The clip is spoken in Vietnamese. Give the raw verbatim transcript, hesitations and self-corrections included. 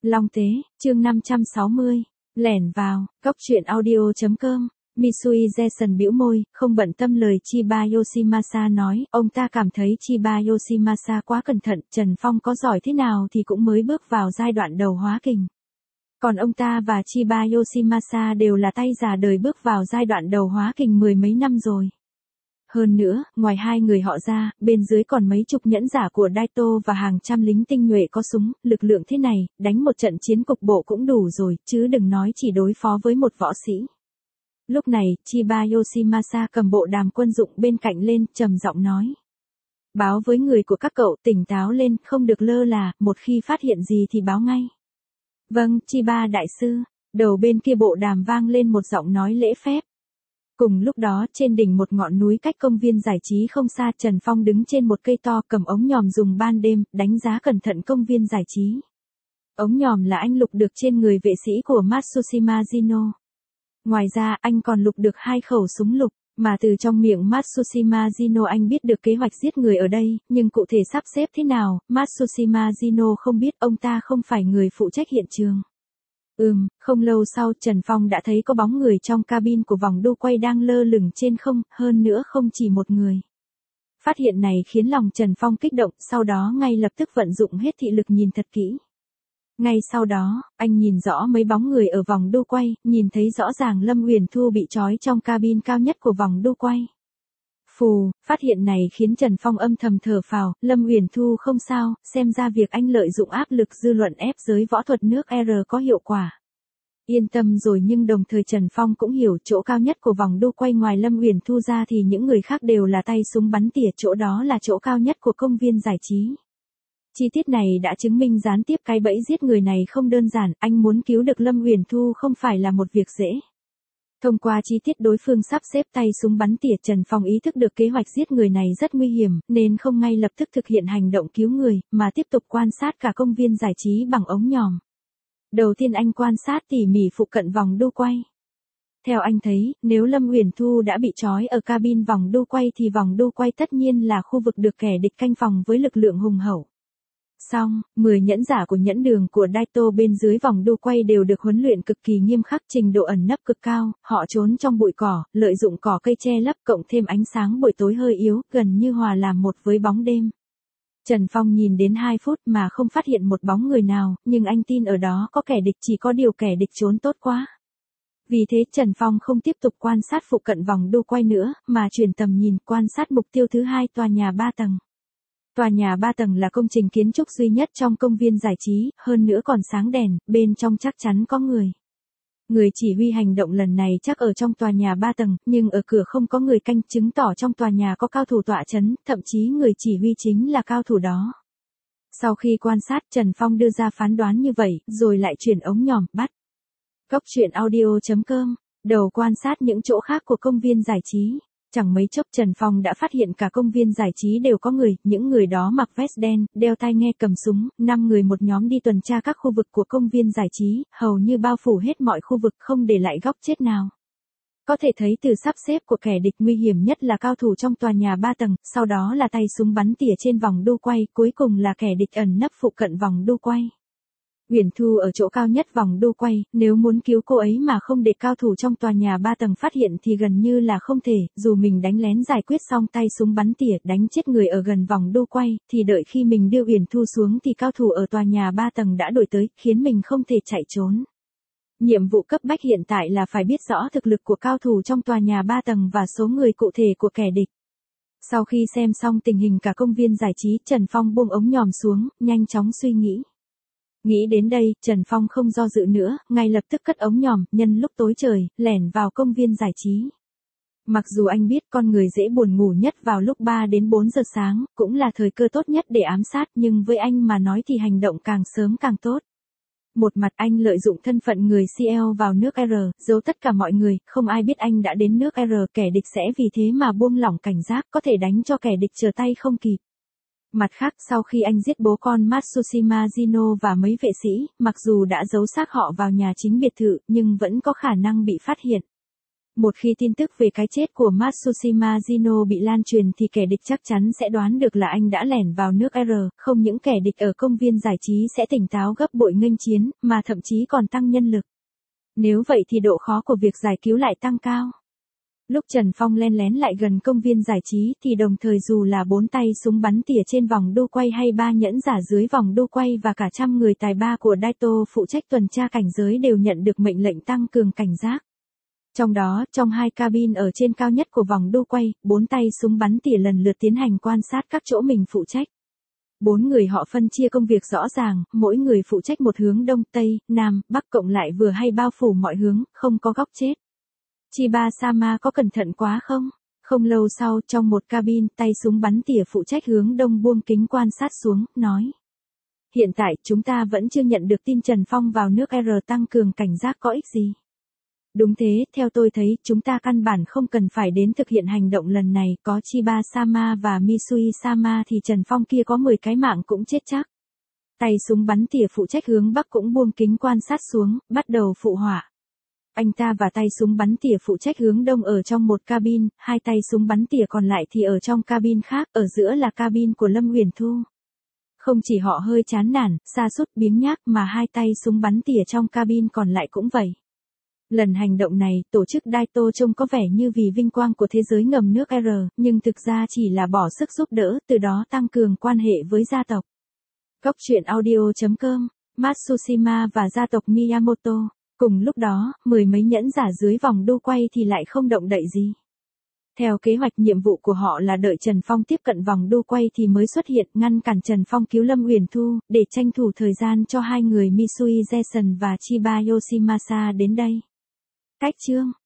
Long Tế, chương năm trăm sáu mươi. Lẻn vào, Cóc truyện audio chấm com. Misui Jason bĩu môi, không bận tâm lời Chiba Yoshimasa nói, ông ta cảm thấy Chiba Yoshimasa quá cẩn thận, Trần Phong có giỏi thế nào thì cũng mới bước vào giai đoạn đầu hóa kình. Còn ông ta và Chiba Yoshimasa đều là tay già đời bước vào giai đoạn đầu hóa kình mười mấy năm rồi. Hơn nữa, ngoài hai người họ ra, bên dưới còn mấy chục nhẫn giả của Daito và hàng trăm lính tinh nhuệ có súng, lực lượng thế này, đánh một trận chiến cục bộ cũng đủ rồi, chứ đừng nói chỉ đối phó với một võ sĩ. Lúc này, Chiba Yoshimasa cầm bộ đàm quân dụng bên cạnh lên, trầm giọng nói. Báo với người của các cậu tỉnh táo lên, không được lơ là, một khi phát hiện gì thì báo ngay. Vâng, Chiba đại sư, đầu bên kia bộ đàm vang lên một giọng nói lễ phép. Cùng lúc đó, trên đỉnh một ngọn núi cách công viên giải trí không xa, Trần Phong đứng trên một cây to cầm ống nhòm dùng ban đêm, đánh giá cẩn thận công viên giải trí. Ống nhòm là anh lục được trên người vệ sĩ của Matsushima Zino. Ngoài ra, anh còn lục được hai khẩu súng lục, mà từ trong miệng Matsushima Zino anh biết được kế hoạch giết người ở đây, nhưng cụ thể sắp xếp thế nào, Matsushima Zino không biết, ông ta không phải người phụ trách hiện trường. Ừm, không lâu sau Trần Phong đã thấy có bóng người trong cabin của vòng đu quay đang lơ lửng trên không, hơn nữa không chỉ một người. Phát hiện này khiến lòng Trần Phong kích động, sau đó ngay lập tức vận dụng hết thị lực nhìn thật kỹ. Ngay sau đó, anh nhìn rõ mấy bóng người ở vòng đu quay, nhìn thấy rõ ràng Lâm Uyển Thu bị trói trong cabin cao nhất của vòng đu quay. Phù, phát hiện này khiến Trần Phong âm thầm thở phào, Lâm Uyển Thu không sao, xem ra việc anh lợi dụng áp lực dư luận ép giới võ thuật nước R có hiệu quả. Yên tâm rồi, nhưng đồng thời Trần Phong cũng hiểu chỗ cao nhất của vòng đu quay ngoài Lâm Uyển Thu ra thì những người khác đều là tay súng bắn tỉa, chỗ đó là chỗ cao nhất của công viên giải trí. Chi tiết này đã chứng minh gián tiếp cái bẫy giết người này không đơn giản, anh muốn cứu được Lâm Uyển Thu không phải là một việc dễ. Thông qua chi tiết đối phương sắp xếp tay súng bắn tỉa, Trần Phong ý thức được kế hoạch giết người này rất nguy hiểm, nên không ngay lập tức thực hiện hành động cứu người, mà tiếp tục quan sát cả công viên giải trí bằng ống nhòm. Đầu tiên anh quan sát tỉ mỉ phụ cận vòng đu quay. Theo anh thấy, nếu Lâm Uyển Thu đã bị trói ở cabin vòng đu quay thì vòng đu quay tất nhiên là khu vực được kẻ địch canh phòng với lực lượng hùng hậu. Xong, mười nhẫn giả của nhẫn đường của Daito bên dưới vòng đu quay đều được huấn luyện cực kỳ nghiêm khắc, trình độ ẩn nấp cực cao, họ trốn trong bụi cỏ, lợi dụng cỏ cây che lấp cộng thêm ánh sáng buổi tối hơi yếu, gần như hòa làm một với bóng đêm. Trần Phong nhìn đến hai phút mà không phát hiện một bóng người nào, nhưng anh tin ở đó có kẻ địch, chỉ có điều kẻ địch trốn tốt quá. Vì thế Trần Phong không tiếp tục quan sát phụ cận vòng đu quay nữa, mà chuyển tầm nhìn quan sát mục tiêu thứ hai, tòa nhà ba tầng. Tòa nhà ba tầng là công trình kiến trúc duy nhất trong công viên giải trí, hơn nữa còn sáng đèn, bên trong chắc chắn có người. Người chỉ huy hành động lần này chắc ở trong tòa nhà ba tầng, nhưng ở cửa không có người canh, chứng tỏ trong tòa nhà có cao thủ tọa chấn, thậm chí người chỉ huy chính là cao thủ đó. Sau khi quan sát, Trần Phong đưa ra phán đoán như vậy, rồi lại chuyển ống nhòm, bắt. Cóc truyện audio chấm com, đầu quan sát những chỗ khác của công viên giải trí. Chẳng mấy chốc Trần Phong đã phát hiện cả công viên giải trí đều có người, những người đó mặc vest đen, đeo tai nghe cầm súng, năm người một nhóm đi tuần tra các khu vực của công viên giải trí, hầu như bao phủ hết mọi khu vực không để lại góc chết nào. Có thể thấy từ sắp xếp của kẻ địch nguy hiểm nhất là cao thủ trong tòa nhà ba tầng, sau đó là tay súng bắn tỉa trên vòng đu quay, cuối cùng là kẻ địch ẩn nấp phụ cận vòng đu quay. Uyển Thu ở chỗ cao nhất vòng đu quay, nếu muốn cứu cô ấy mà không để cao thủ trong tòa nhà ba tầng phát hiện thì gần như là không thể, dù mình đánh lén giải quyết xong tay súng bắn tỉa đánh chết người ở gần vòng đu quay, thì đợi khi mình đưa Uyển Thu xuống thì cao thủ ở tòa nhà ba tầng đã đuổi tới, khiến mình không thể chạy trốn. Nhiệm vụ cấp bách hiện tại là phải biết rõ thực lực của cao thủ trong tòa nhà ba tầng và số người cụ thể của kẻ địch. Sau khi xem xong tình hình cả công viên giải trí, Trần Phong buông ống nhòm xuống, nhanh chóng suy nghĩ. Nghĩ đến đây, Trần Phong không do dự nữa, ngay lập tức cất ống nhòm, nhân lúc tối trời, lẻn vào công viên giải trí. Mặc dù anh biết con người dễ buồn ngủ nhất vào lúc ba đến bốn giờ sáng, cũng là thời cơ tốt nhất để ám sát, nhưng với anh mà nói thì hành động càng sớm càng tốt. Một mặt anh lợi dụng thân phận người xê lờ vào nước R, giấu tất cả mọi người, không ai biết anh đã đến nước R, kẻ địch sẽ vì thế mà buông lỏng cảnh giác, có thể đánh cho kẻ địch trở tay không kịp. Mặt khác, sau khi anh giết bố con Matsushima Zino và mấy vệ sĩ, mặc dù đã giấu xác họ vào nhà chính biệt thự, nhưng vẫn có khả năng bị phát hiện. Một khi tin tức về cái chết của Matsushima Gino bị lan truyền thì kẻ địch chắc chắn sẽ đoán được là anh đã lẻn vào nước R, không những kẻ địch ở công viên giải trí sẽ tỉnh táo gấp bội nghênh chiến, mà thậm chí còn tăng nhân lực. Nếu vậy thì độ khó của việc giải cứu lại tăng cao. Lúc Trần Phong len lén lại gần công viên giải trí thì đồng thời dù là bốn tay súng bắn tỉa trên vòng đu quay hay ba nhẫn giả dưới vòng đu quay và cả trăm người tài ba của Daito phụ trách tuần tra cảnh giới đều nhận được mệnh lệnh tăng cường cảnh giác. Trong đó, trong hai cabin ở trên cao nhất của vòng đu quay, bốn tay súng bắn tỉa lần lượt tiến hành quan sát các chỗ mình phụ trách. Bốn người họ phân chia công việc rõ ràng, mỗi người phụ trách một hướng đông, tây, nam, bắc cộng lại vừa hay bao phủ mọi hướng, không có góc chết. Chiba-sama có cẩn thận quá không? Không lâu sau, trong một cabin, tay súng bắn tỉa phụ trách hướng đông buông kính quan sát xuống, nói. Hiện tại, chúng ta vẫn chưa nhận được tin Trần Phong vào nước R tăng cường cảnh giác có ích gì. Đúng thế, theo tôi thấy, chúng ta căn bản không cần phải đến thực hiện hành động lần này, có Chiba-sama và Misui-sama thì Trần Phong kia có mười cái mạng cũng chết chắc. Tay súng bắn tỉa phụ trách hướng bắc cũng buông kính quan sát xuống, bắt đầu phụ họa. Anh ta và tay súng bắn tỉa phụ trách hướng đông ở trong một cabin, hai tay súng bắn tỉa còn lại thì ở trong cabin khác, ở giữa là cabin của Lâm Uyển Thu. Không chỉ họ hơi chán nản, sa sút biếng nhác mà hai tay súng bắn tỉa trong cabin còn lại cũng vậy. Lần hành động này, tổ chức Daito trông có vẻ như vì vinh quang của thế giới ngầm nước R, nhưng thực ra chỉ là bỏ sức giúp đỡ, từ đó tăng cường quan hệ với gia tộc. Góc truyện audio chấm com, Matsushima và gia tộc Miyamoto. Cùng lúc đó, mười mấy nhẫn giả dưới vòng đu quay thì lại không động đậy gì. Theo kế hoạch nhiệm vụ của họ là đợi Trần Phong tiếp cận vòng đu quay thì mới xuất hiện ngăn cản Trần Phong cứu Lâm Uyển Thu, để tranh thủ thời gian cho hai người Misui Jason và Chiba Yoshimasa đến đây. Cách chương